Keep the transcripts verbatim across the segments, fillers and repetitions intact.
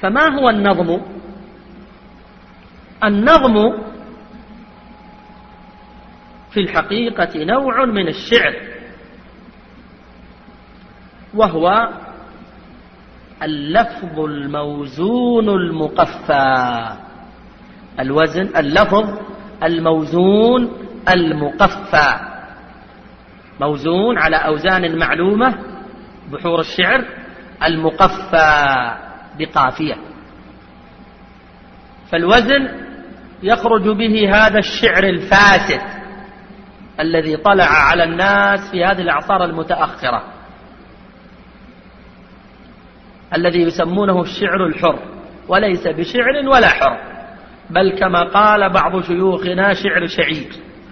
فما هو النظم؟ النظم في الحقيقة نوع من الشعر، وهو اللفظ الموزون المقفى. الوزن اللفظ الموزون المقفى، موزون على أوزان معلومة، بحور الشعر، المقفى بقافية. فالوزن يخرج به هذا الشعر الفاسد الذي طلع على الناس في هذه الأعصار المتأخرة، الذي يسمونه الشعر الحر، وليس بشعر ولا حر، بل كما قال بعض شيوخنا شعر شعير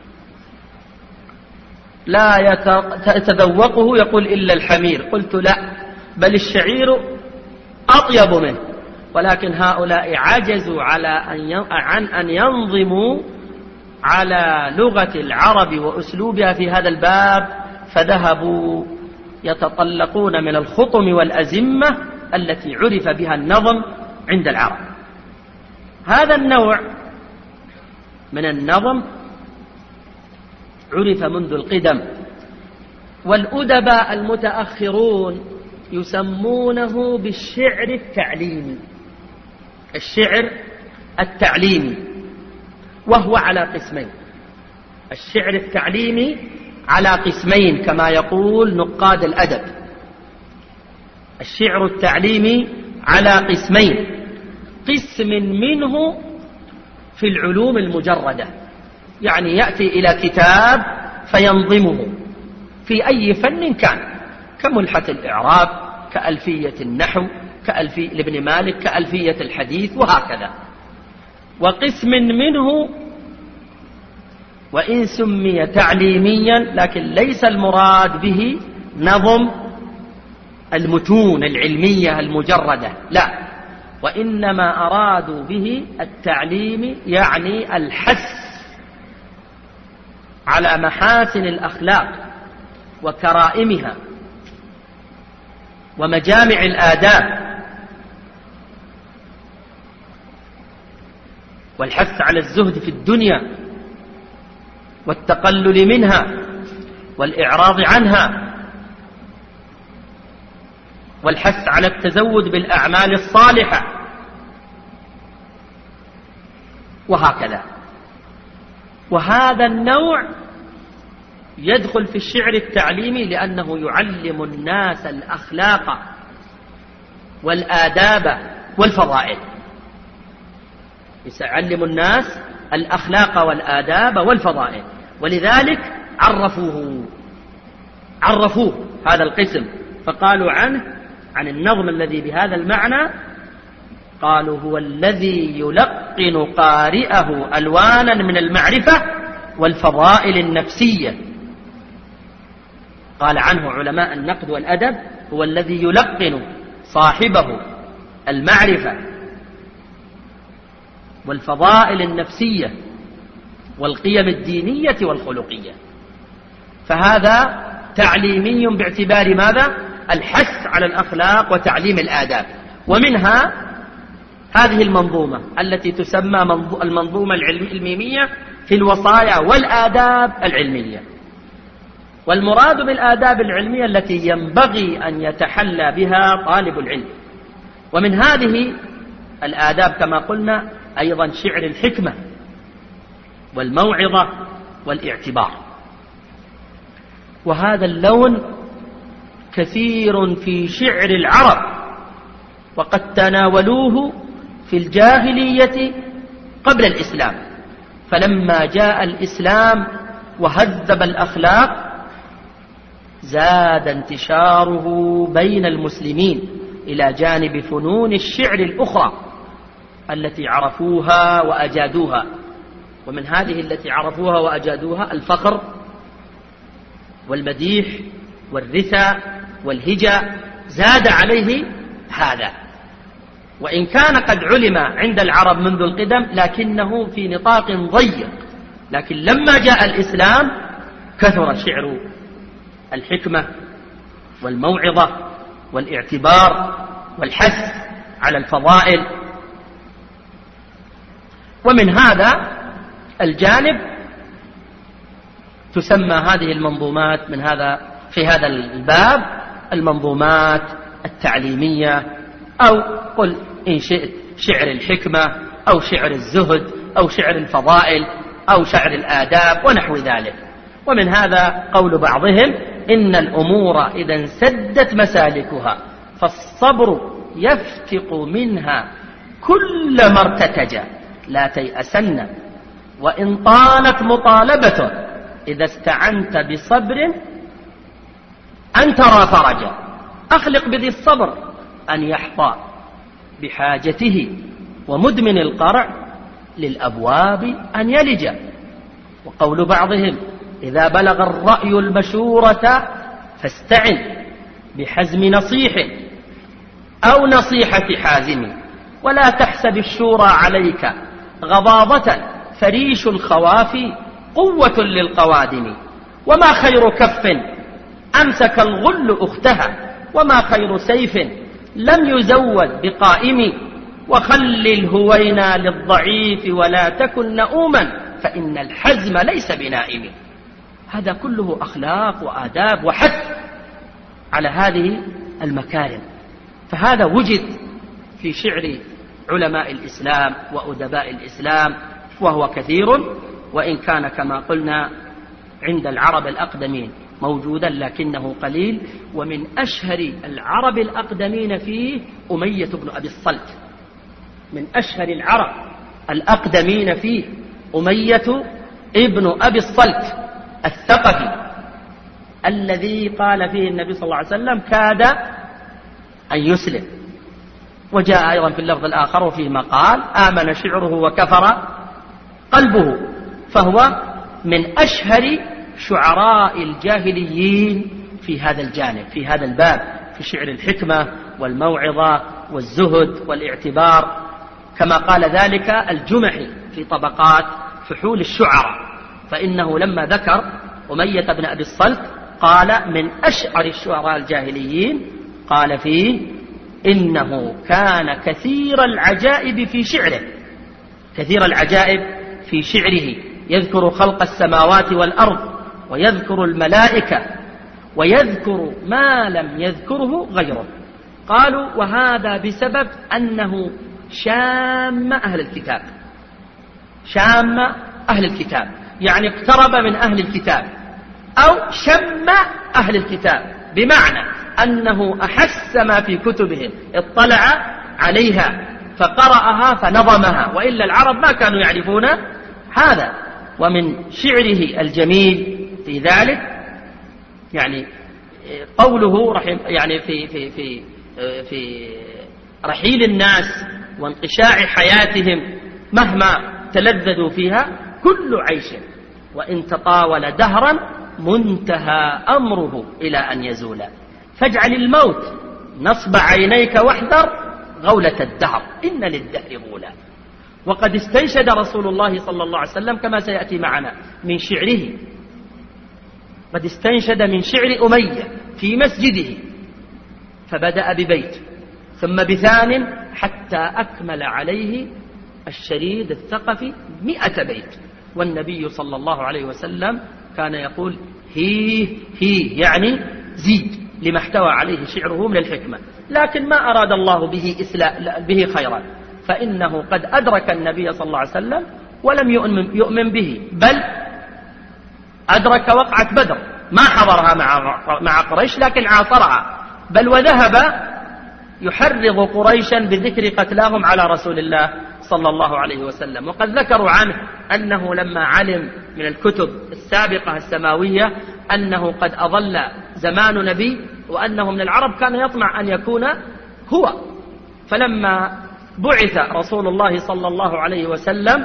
لا يتذوقه يقول إلا الحمير. قلت لا، بل الشعير أطيب منه، ولكن هؤلاء عجزوا على أن عن أن ينظموا على لغة العرب وأسلوبها في هذا الباب، فذهبوا يتطلقون من الخطم والأزمة التي عرف بها النظم عند العرب. هذا النوع من النظم عرف منذ القدم، والأدباء المتأخرون يسمونه بالشعر التعليمي. الشعر التعليمي وهو على قسمين. الشعر التعليمي على قسمين كما يقول نقاد الأدب. الشعر التعليمي على قسمين، قسم منه في العلوم المجردة، يعني يأتي إلى كتاب فينظمه في أي فن كان، كملحة الإعراب، كألفية النحو، كألفية لابن مالك، كألفية الحديث، وهكذا. وقسم منه وإن سمي تعليميا لكن ليس المراد به نظم المتون العلمية المجردة، لا، وإنما أرادوا به التعليم، يعني الحث على محاسن الأخلاق وكرائمها ومجامع الآداب، والحث على الزهد في الدنيا والتقلل منها والإعراض عنها، والحث على التزود بالأعمال الصالحة، وهكذا. وهذا النوع يدخل في الشعر التعليمي لأنه يعلم الناس الأخلاق والآداب والفضائل، يعلم الناس الأخلاق والآداب والفضائل، ولذلك عرفوه عرفوه هذا القسم، فقالوا عنه عن النظم الذي بهذا المعنى، قالوا هو الذي يلقن قارئه ألوانا من المعرفة والفضائل النفسية. قال عنه علماء النقد والأدب هو الذي يلقن صاحبه المعرفة والفضائل النفسية والقيم الدينية والخلقية. فهذا تعليمي باعتبار ماذا؟ الحث على الأخلاق وتعليم الآداب. ومنها هذه المنظومة التي تسمى المنظومة العلمية في الوصايا والآداب العلمية. والمراد بالآداب العلمية التي ينبغي أن يتحلى بها طالب العلم. ومن هذه الآداب كما قلنا أيضا شعر الحكمة والموعظة والاعتبار. وهذا اللون كثير في شعر العرب، وقد تناولوه في الجاهلية قبل الإسلام، فلما جاء الإسلام وهذب الأخلاق زاد انتشاره بين المسلمين إلى جانب فنون الشعر الأخرى التي عرفوها وأجادوها. ومن هذه التي عرفوها وأجادوها الفخر والمديح والرثاء والهجاء، زاد عليه هذا، وإن كان قد علم عند العرب منذ القدم لكنه في نطاق ضيق. لكن لما جاء الإسلام كثر شعر الحكمة والموعظة والاعتبار والحث على الفضائل. ومن هذا الجانب تسمى هذه المنظومات من هذا في هذا الباب المنظومات التعليمية، أو قل إن شئت شعر الحكمة أو شعر الزهد أو شعر الفضائل أو شعر الآداب ونحو ذلك. ومن هذا قول بعضهم إن الأمور إذا انسدت مسالكها فالصبر يفتق منها كل ما ارتتج، لا تيأسن وإن طالت مطالبة إذا استعنت بصبر أن ترى فرجا. أخلق بذي الصبر أن يحظى بحاجته، ومدمن القرع للأبواب أن يلج. وقول بعضهم إذا بلغ الرأي المشورة فاستعن بحزم نصيح أو نصيحة حازم، ولا تحسب الشورى عليك غضاضة فريش الخوافي قوة للقوادم. وما خير كف أمسك الغل أختها، وما خير سيف لم يزود بقائم. وخل الهوينا للضعيف ولا تكن نؤوما فإن الحزم ليس بنائم. هذا كله أخلاق وآداب وحث على هذه المكارم. فهذا وجد في شعر علماء الإسلام وأدباء الإسلام وهو كثير، وإن كان كما قلنا عند العرب الأقدمين موجودا لكنه قليل. ومن أشهر العرب الأقدمين فيه أمية بن أبي الصلت، من أشهر العرب الأقدمين فيه أمية ابن أبي الصلت الثقفي، الذي قال فيه النبي صلى الله عليه وسلم كاد أن يسلم. وجاء أيضا في اللفظ الآخر وفيه مقال آمن شعره وكفر قلبه، فهو من أشهر شعراء الجاهليين في هذا الجانب، في هذا الباب، في شعر الحكمة والموعظة والزهد والاعتبار، كما قال ذلك الجمحي في طبقات فحول الشعراء، فإنه لما ذكر أمية بن أبي الصلت قال من أشعر الشعراء الجاهليين، قال فيه إنه كان كثير العجائب في شعره، كثير العجائب في شعره، يذكر خلق السماوات والأرض ويذكر الملائكة ويذكر ما لم يذكره غيره. قالوا وهذا بسبب أنه شام أهل الكتاب، شام أهل الكتاب يعني اقترب من أهل الكتاب أو شم أهل الكتاب، بمعنى أنه أحس ما في كتبهم، اطلع عليها فقرأها فنظمها، وإلا العرب ما كانوا يعرفون هذا. ومن شعره الجميل في ذلك يعني قوله رحم يعني في في في في رحيل الناس وانقشاع حياتهم مهما تلذذوا فيها كل عيش وإن تطاول دهرا منتهى أمره إلى أن يزول، فاجعل الموت نصب عينيك واحذر غولة الدهر إن للدهر غولا. وقد استنشد رسول الله صلى الله عليه وسلم كما سيأتي معنا من شعره، قد استنشد من شعر أمية في مسجده، فبدأ ببيت ثم بثان حتى أكمل عليه الشريد الثقفي مئة بيت. والنبي صلى الله عليه وسلم كان يقول هي هي يعني زيد، لما احتوى عليه شعره من الحكمة، لكن ما أراد الله به إسلاء به خيرا، فإنه قد أدرك النبي صلى الله عليه وسلم ولم يؤمن, يؤمن به، بل أدرك وقعة بدر، ما حضرها مع مع قريش لكن عاصرها، بل وذهب يحرض قريشا بذكر قتلاهم على رسول الله صلى الله عليه وسلم. وقد ذكروا عنه أنه لما علم من الكتب السابقة السماوية أنه قد أظل زمان نبي وأنه من العرب كان يطمع أن يكون هو، فلما بعث رسول الله صلى الله عليه وسلم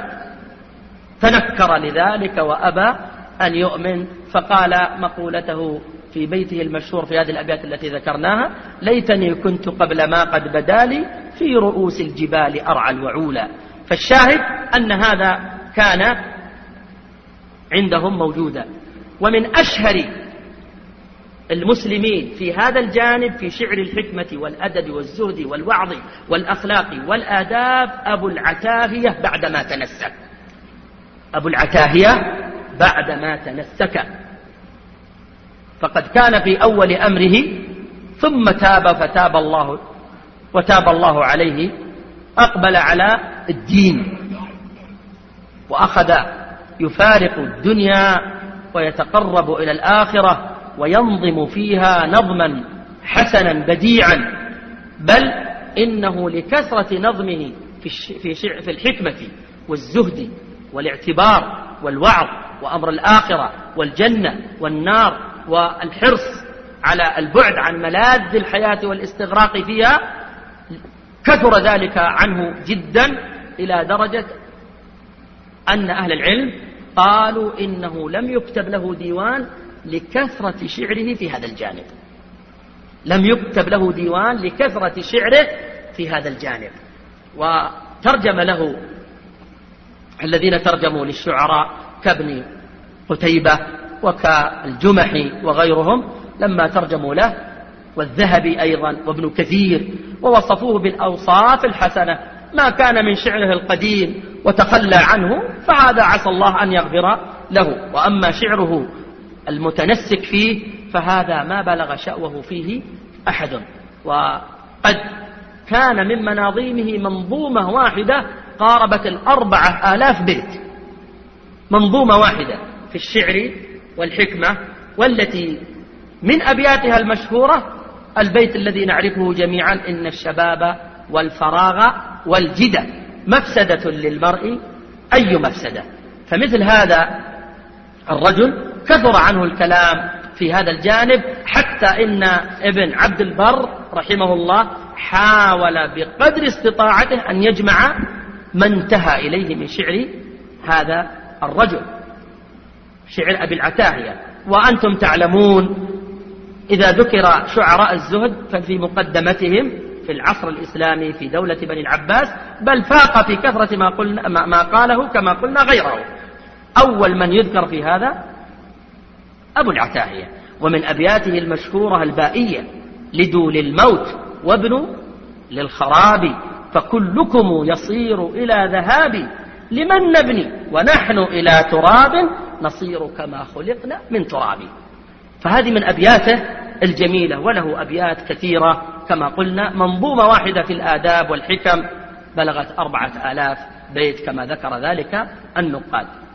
تنكر لذلك وأبى أن يؤمن، فقال مقولته في بيته المشهور في هذه الأبيات التي ذكرناها: ليتني كنت قبل ما قد بدالي في رؤوس الجبال أرعى الوعولا. فالشاهد أن هذا كان عندهم موجودا. ومن أشهر المسلمين في هذا الجانب في شعر الحكمة والأدب والزهد والوعظ والأخلاق والآداب أبو العتاهية بعدما تنسك أبو العتاهية بعدما تنسك فقد كان في أول أمره ثم تاب فتاب الله وتاب الله عليه أقبل على الدين وأخذ يفارق الدنيا ويتقرب إلى الآخرة وينظم فيها نظما حسنا بديعا بل إنه لكثرة نظمه في في الحكمة والزهد والاعتبار والوعظ وأمر الآخرة والجنة والنار والحرص على البعد عن ملاذ الحياة والاستغراق فيها كثر ذلك عنه جدا إلى درجة أن أهل العلم قالوا إنه لم يكتب له ديوان لكثرة شعره في هذا الجانب لم يكتب له ديوان لكثرة شعره في هذا الجانب وترجم له الذين ترجموا للشعراء كابن قتيبة وكالجمحي وغيرهم لما ترجموا له والذهبي أيضا وابن كثير ووصفوه بالأوصاف الحسنة ما كان من شعره القديم وتخلى عنه فهذا عسى الله أن يغفر له وأما شعره المتنسك فيه فهذا ما بلغ شأوه فيه أحد وقد كان من مناظيمه منظومة واحدة قاربت الأربعة آلاف بيت منظومة واحدة في الشعر والحكمة والتي من أبياتها المشهورة البيت الذي نعرفه جميعا إن الشباب والفراغ والجدة مفسدة للمرء أي مفسدة فمثل هذا الرجل كثر عنه الكلام في هذا الجانب حتى إن ابن عبد البر رحمه الله حاول بقدر استطاعته أن يجمع ما انتهى إليه من شعر هذا الرجل شعر أبي العتاهية وأنتم تعلمون إذا ذكر شعراء الزهد ففي مقدمتهم في العصر الإسلامي في دولة بني العباس بل فاق في كثرة ما, قلنا ما قاله كما قلنا غيره أول من يذكر في هذا أبو العتاهية ومن أبياته المشهورة البائية لدوا للموت وابنوا للخراب فكلكم يصير إلى ذهاب لمن نبني ونحن إلى تراب نصير كما خلقنا من تراب فهذه من أبياته الجميلة وله أبيات كثيرة كما قلنا منظومة واحدة في الآداب والحكم بلغت أربعة آلاف بيت كما ذكر ذلك النقاد